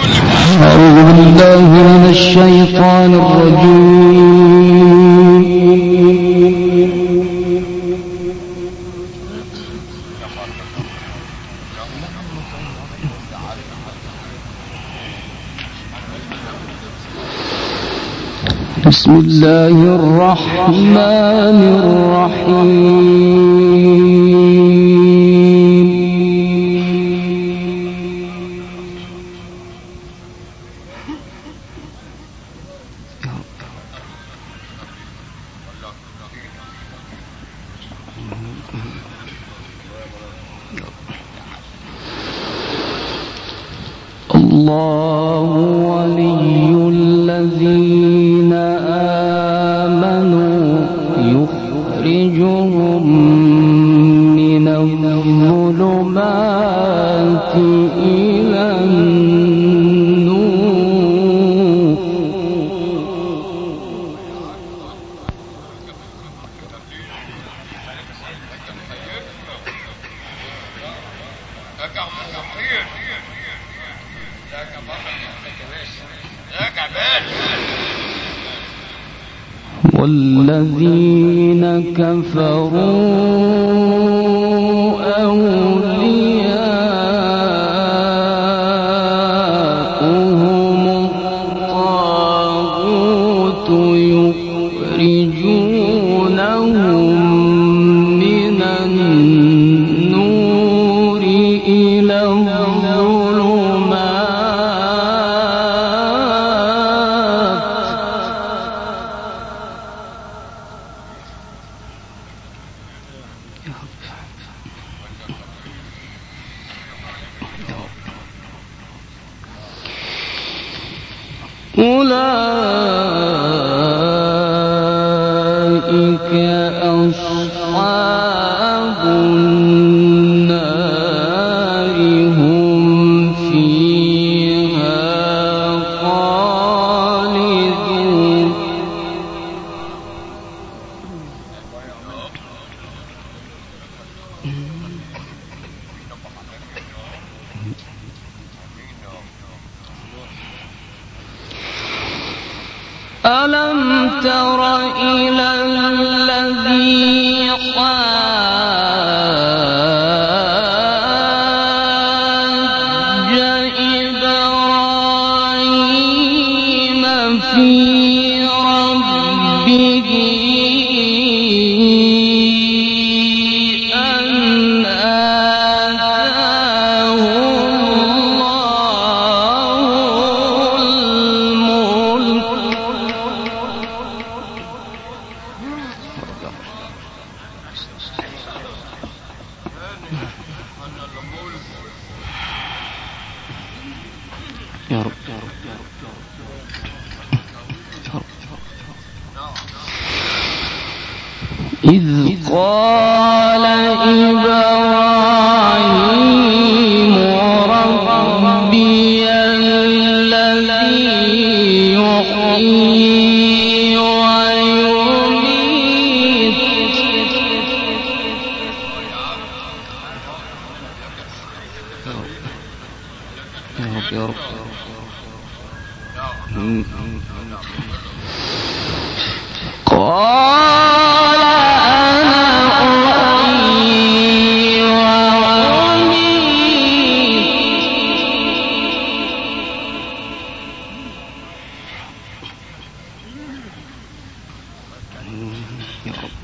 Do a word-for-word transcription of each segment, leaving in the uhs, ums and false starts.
أعوذ بالله من الشيطان الرجيم. بسم الله الرحمن الرحيم. الله ولي الذين آمنوا يخرجهم من الظلمات إلى النور. والذين كفروا أولياؤهم الطاغوت يخرجونهم من النور إلى الظلمات. أولئك أصحاب النار هم فيها خالدون. ألم تر إلى الذي حاج إبراهيم في ربه أن آتاه الله الملك يا رب يا رب يا رب إذ قال إبراهيم ربي الذي يحيي ويميت يا رب قال أنا أحيي وأميت. يا رب.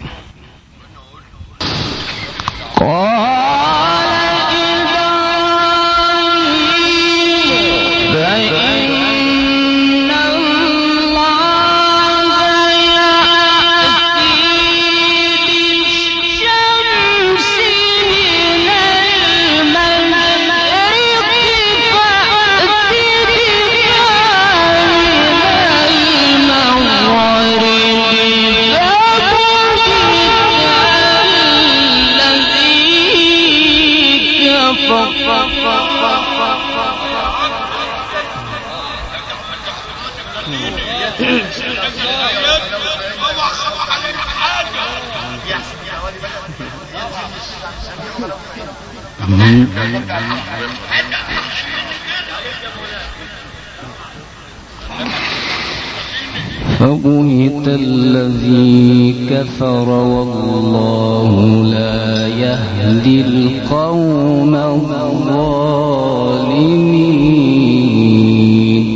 فبهت الذي كفر والله لا يهدي القوم الظالمين.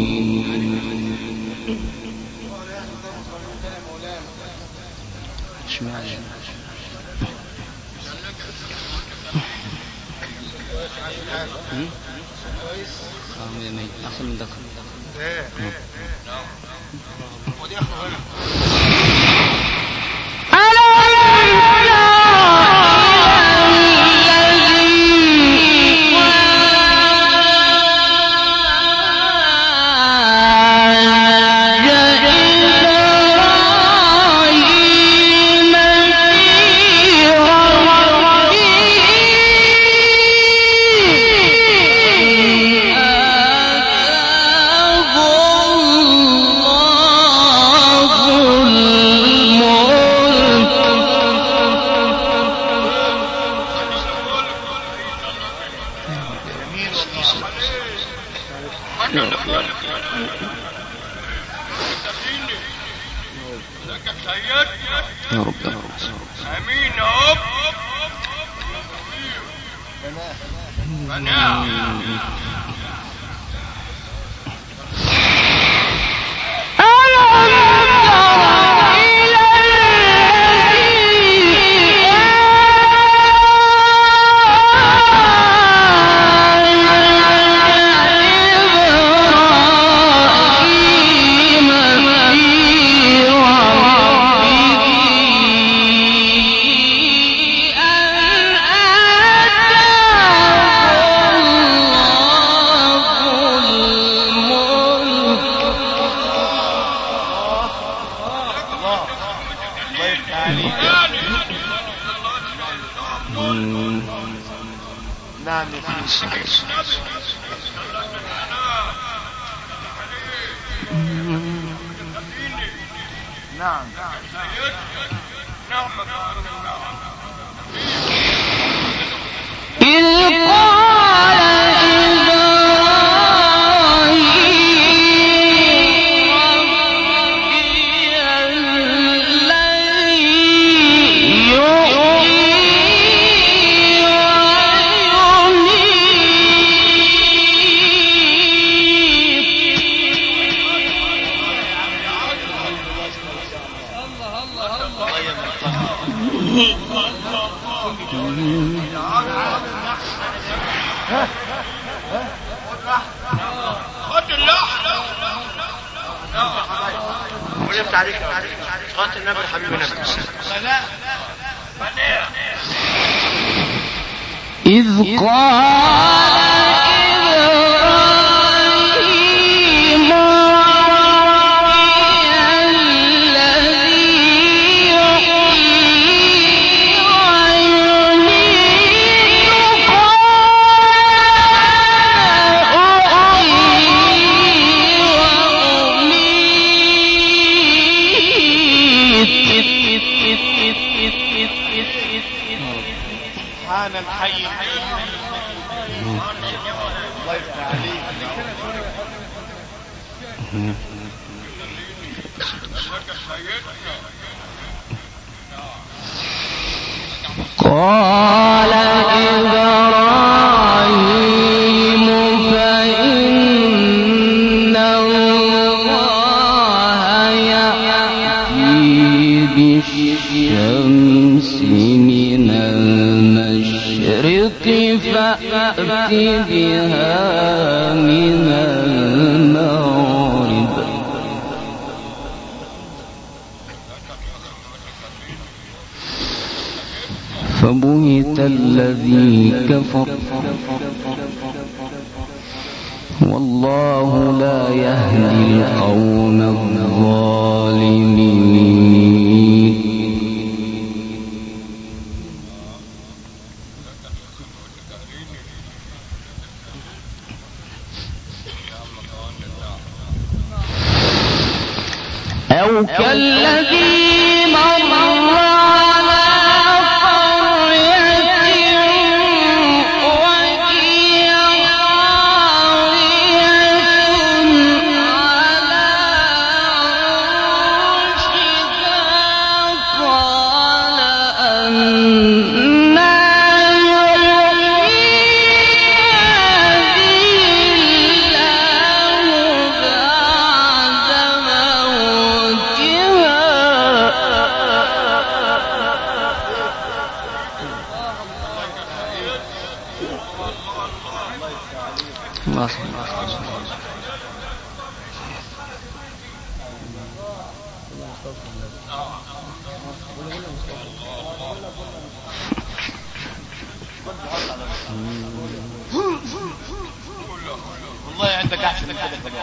إذ قال إبراهيم ربي الذي يحيي ويميت قال أحيي وأميت سبحان الحي الله يفتح عليك. قال إبراهيم فإن الله يأتي بالشمس من المشرق فأت بها من المغرب فبهت الذي كفر والله لا يهدي القوم الظالمين. أو كالذي مر على قرية وهي خاوية على والله عندك احسن من كده كمان.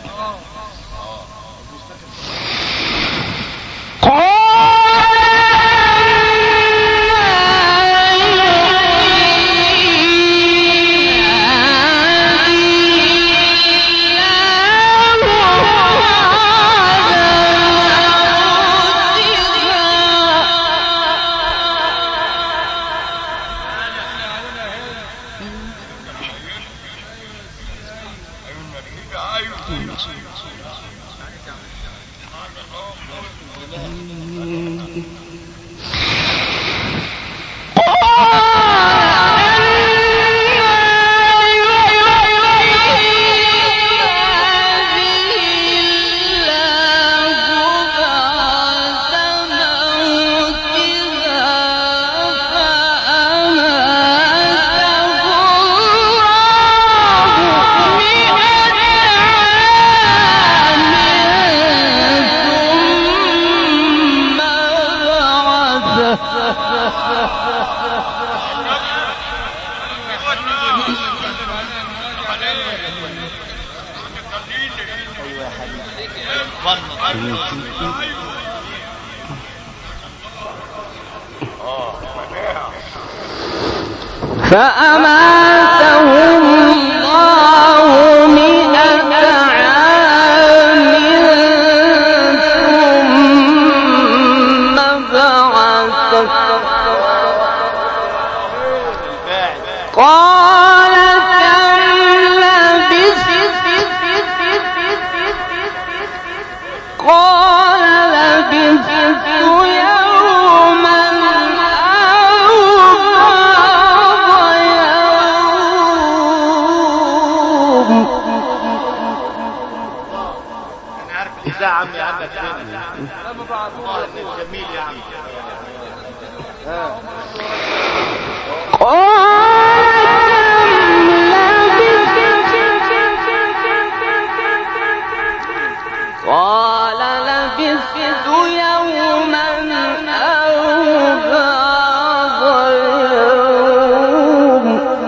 فأماته الله مئة عام ثم بعثه قال كم لبثت قال لبثت يوما أو لا عمي عمك والله جميل يا عمي. قال لبثت يوما أو بعض يوم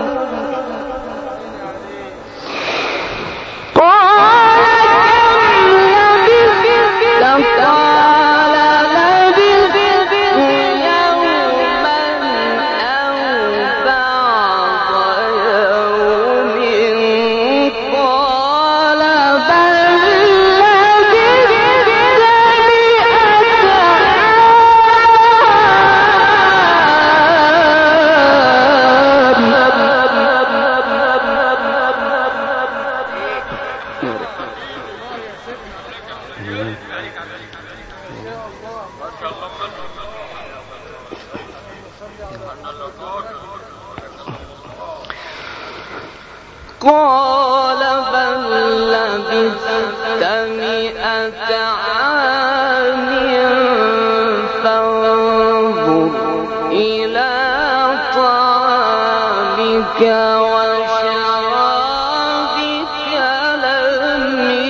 قال بل لبثت مئة عام فانظر إلى طعامك وشرابك لم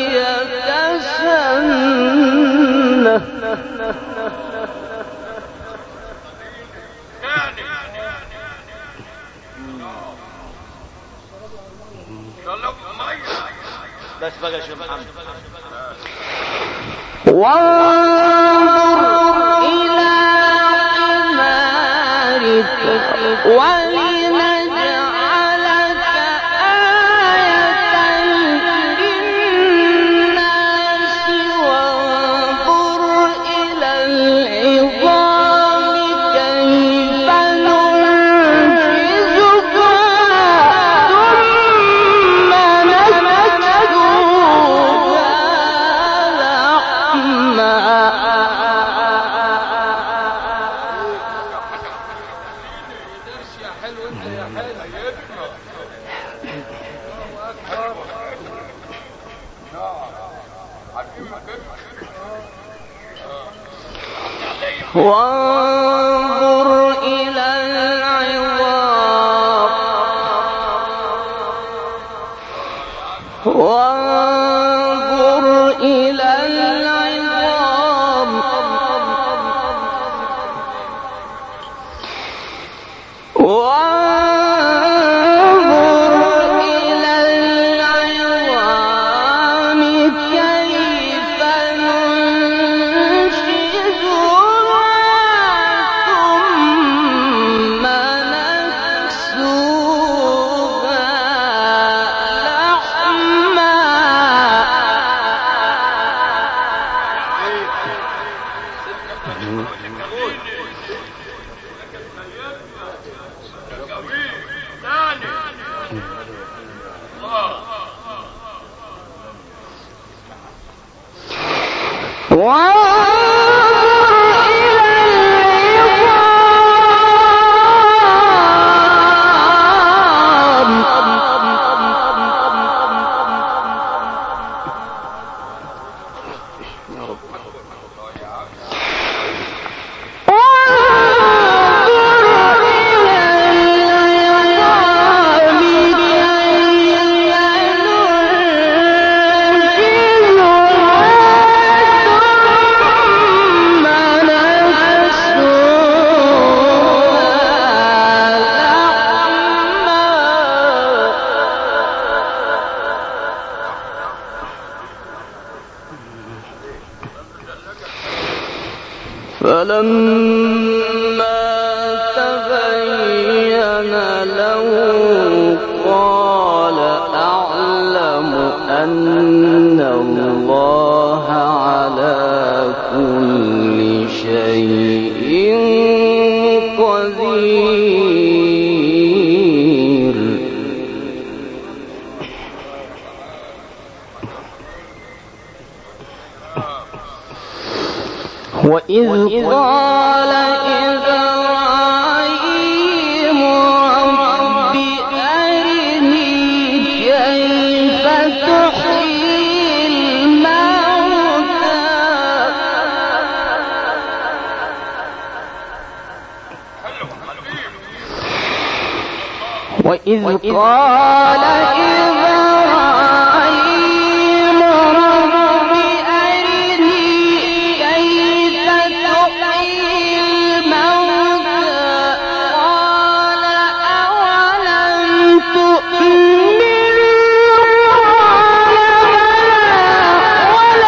يتسنه بس بقى شو محمد وانظر إلى حمارك ولنجعلك آية للناس وانظر إلى العظام كيف ننشزها ثم نكسوها لحما وانظر إلى العظام وانظر إلى العظام وانظر إلى العظام كيف ننشزها ثم نكسوها لحما فلما تبين له قال أعلم أن الله على كل شيء قدير. وإذ قال إبراهيم رب أرني كيف تحيي الموتى وإذ قال إبراهيم رب أرني كيف تحيي الموتى قال أولم تؤمن قال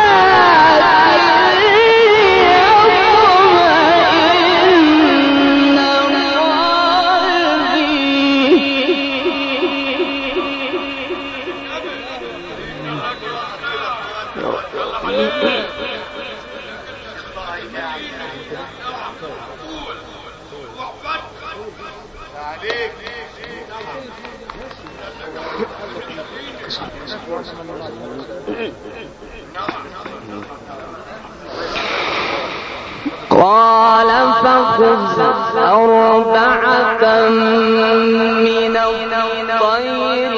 قال فخذ أربعة من الطير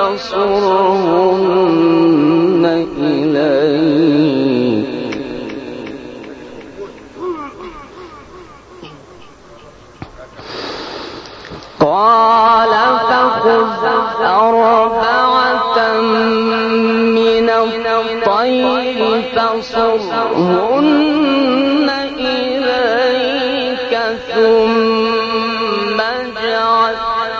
فصرهن إليك قال فخذ أربعة من الطير فصرهن إليك ثم اجعل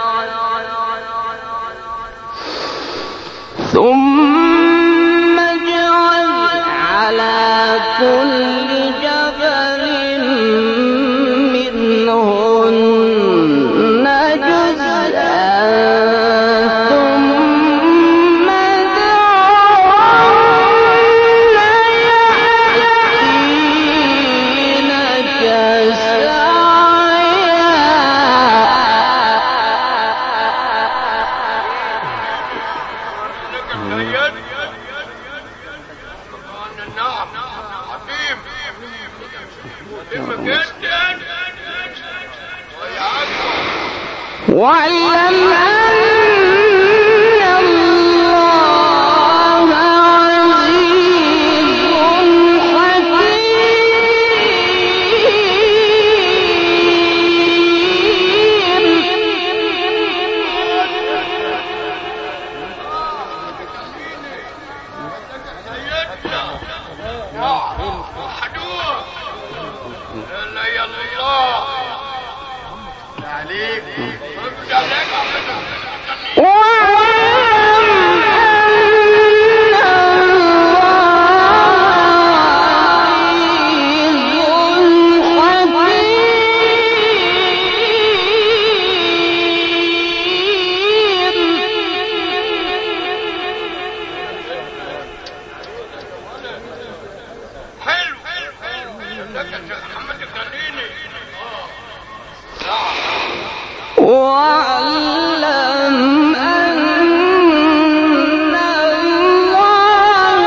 ثم اجعل على كل جبل منهن جزءا ثم ادعهن يأتينك واعلم أن الله عزيز حكيم. وحدوه لا يا الله عليك واعلم أن الله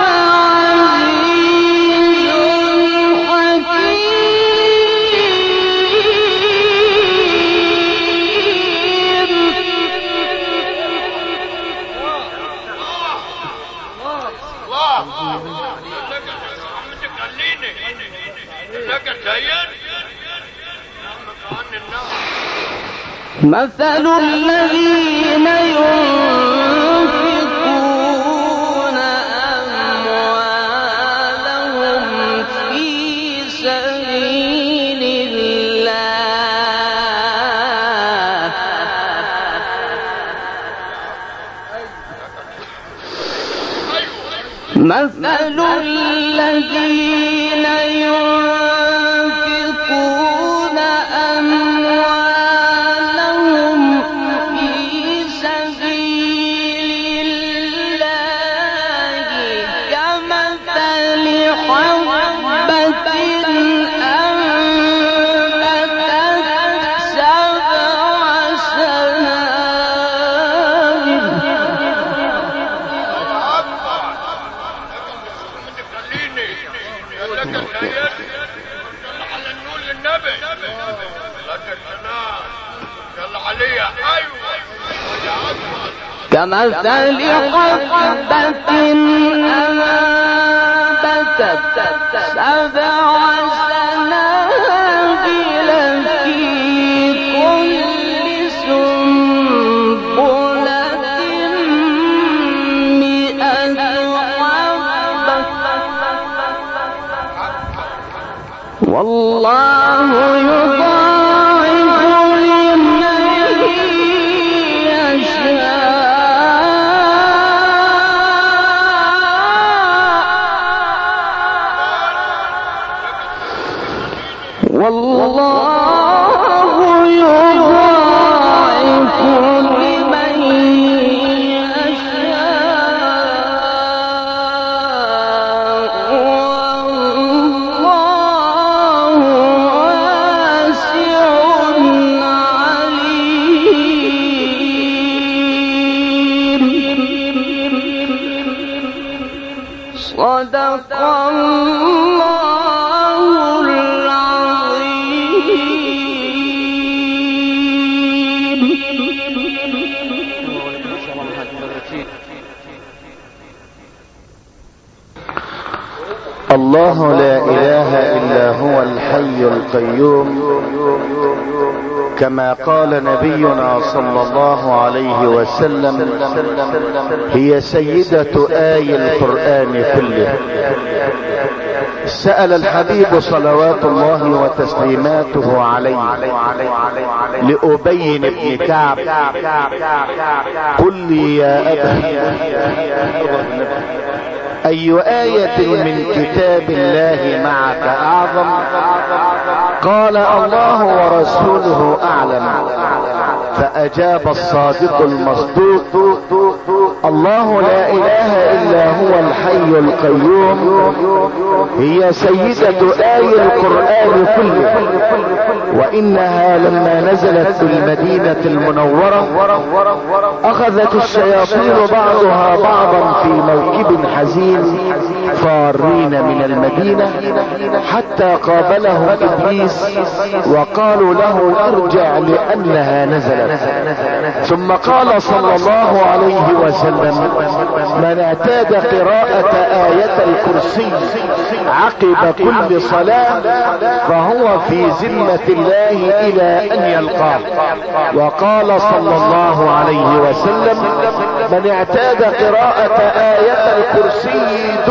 عزيز حكيم. مثل الذين ينفقون أموالهم في سبيل الله مثل الذين ينفقون أموالهم في سبيل الله كمثل حبة أنبتت سبع سنابل كمثل حبة أنبتت سبع سنابل في كل سنبلة مئة حبة والله يضاعف لمن يشاء والله يضاعف لمن يشاء والله واسع عليم. صدق الله العظيم. الله لا اله الا هو الحي القيوم كما قال نبينا صلى الله عليه وسلم هي سيدة آي القرآن كله. سأل الحبيب صلوات الله وتسليماته عليه لأبي بن كعب قل لي يا أبا أي آية من كتاب الله معك أعظم؟ قال الله ورسوله أعلم. فأجاب الصادق المصدوق الله لا إله إلا هو الحي القيوم هي سيدة آي القرآن كله. وإنها لما نزلت في المدينة المنورة أخذت الشياطين بعضها بعضا في موكب حزين فارين من المدينة حتى قابلهم إبليس وقالوا له ارجع لأنها نزلت. ثم قال صلى الله عليه وسلم من اعتاد قراءة آية الكرسي عقب كل صلاة فهو في ذمة الله إلى أن يلقاه. وقال صلى الله عليه وسلم من اعتاد قراءة آية الكرسي دون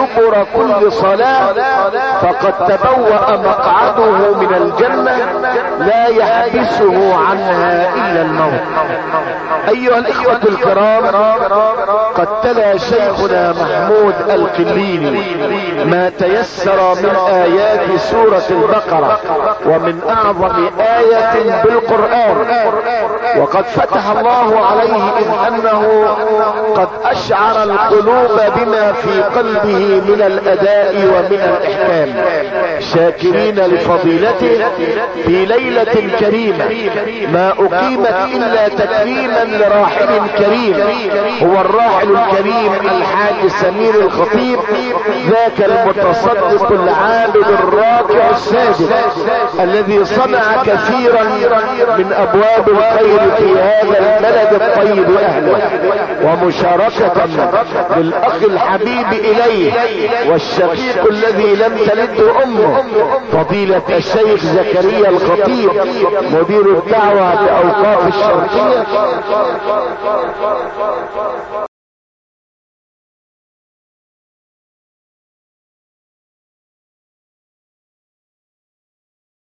دبر كل صلاة فقد تبوأ مقعده من الجنة لا يحبسه عنها الا الموت. ايها الاخوة الكرام، قد تلا شيخنا محمود القليني ما تيسر من ايات سورة البقرة، ومن اعظم آية بالقرآن، وقد فتح الله عليه اذ انه قد اشعر القلوب بما في قلبه من الاداء ومن الاحكام، شاكرين لفضيلته في ليلة كريمة ما اقيمت الا تكريما لراحل كريم، هو الراحل الكريم الحاج سمير الخطيب، ذاك المتصدق العابد الراكع الساجد الذي صنع كثيرا من ابواب الخير في هذا البلد الطيب اهله، ومشاركة للاخ الحبيب اليه والشقيق الذي لم تلده امه فضيلة الشيخ زكريا الخطيب مدير الدعوة باوقاف الشرقية.